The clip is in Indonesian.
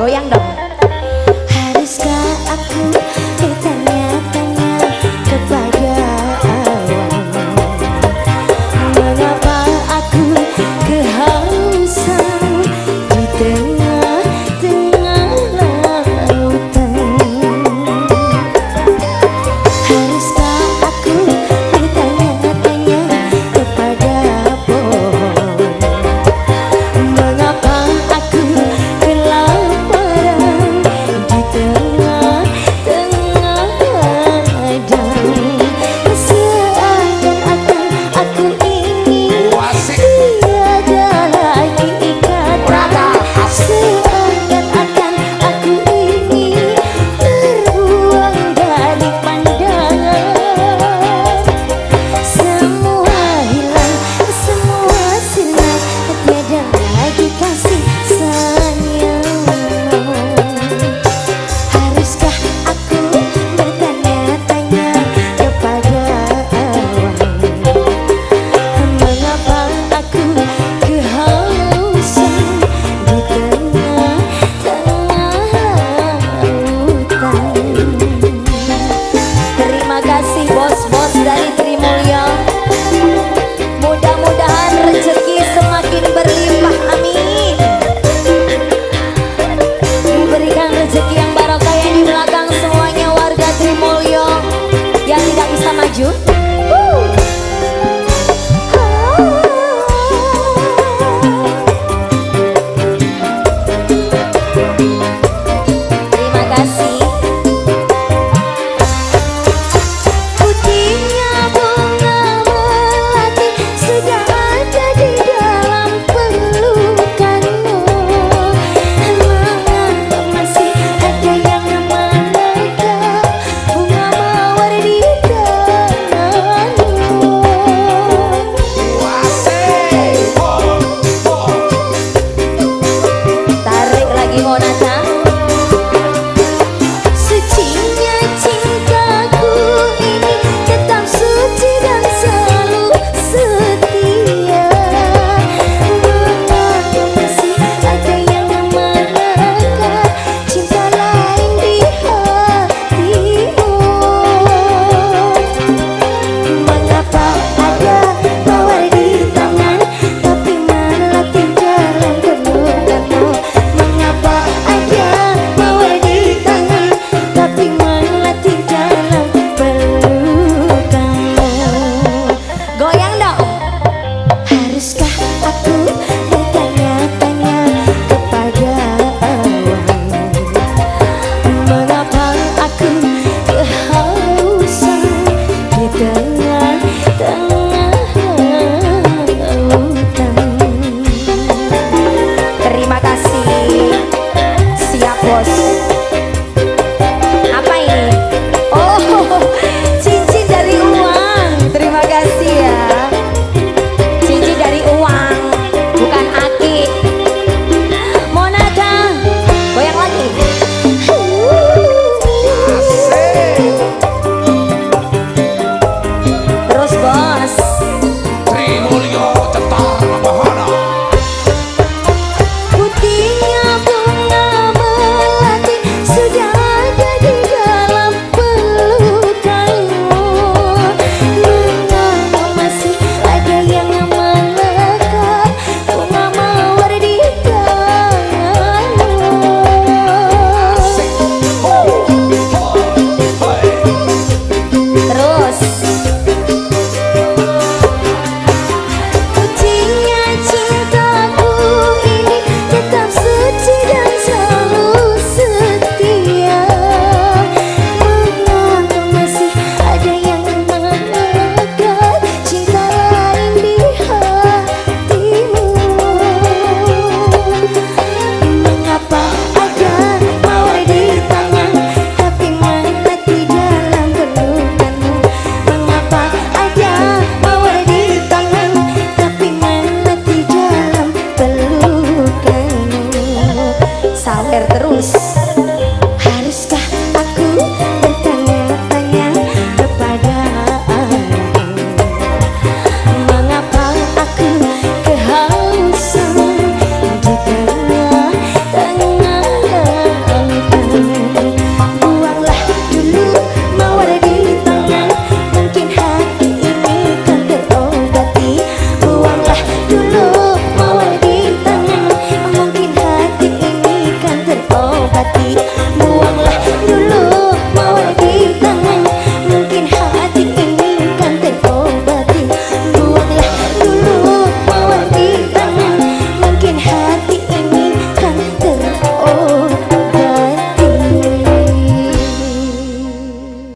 goyang dong. Haruskah aku bertanya-tanya kepada awan, mengapa aku kehausan di tengah-tengah lautan? Haruskah aku bertanya-tanya kepada pohon, mengapa aku kelaparan di tengah-tengah ladang? Seakan-akan aku ini tiada lagi ikatan, seakan-akan aku ini terbuang dari pandangan. Semua hilang, semua sinar, tiada lagi kasih sayang. Haruskah aku bertanya-tanya kepada awan, mengapa aku kehausan di tengah-tengah lautan? Terima kasih bos-bos dari Trimulyo. Mudah-mudahan rezeki semakin berlimpah, amin. Diberikan rezeki yang barokah. Yang di belakang semuanya warga Trimulyo yang tidak bisa maju. Terima kasih. Putihnya bunga melati sudah ada di dalam pelukanmu. Mengapa masih ada yang menegak bunga mawar di tanganmu? Tarik lagi Monata. Sucinya cintaku ini tetap suci dan selalu setia. Mengapa masih ada yang menekan cinta lain di hatimu? Mengapa ada mawar di tangan tapi melati dalam pelukanmu? Mengapa ada mawar di tangan tapi melati dalam pelukanmu? Goyang dong. Haruskah aku bertanya-tanya kepada awan, mengapa aku kehausan di tengah-tengah lautan? Terima kasih. Siap bos. Apa ini? Oh, cincin dari uang. Terima kasih ya. Cincin dari uang, bukan aki. Monata, goyang lagi. Terus bos. Trimulyo cetar bahana. Putihnya bunga melati sudah ada di dalam pelukanmu. Mengapa masih ada yang melekat bunga mawar di tanganmu? Terus. Sucinya cintaku ini tetap suci dan selalu setia. Mengapa masih ada yang melekat cinta lain di hatimu? Mengapa ada mawar di tangan tapi melati dalam pelukanmu? Mengapa ada mawar di tangan tapi melati dalam pelukanmu? Sawer terus.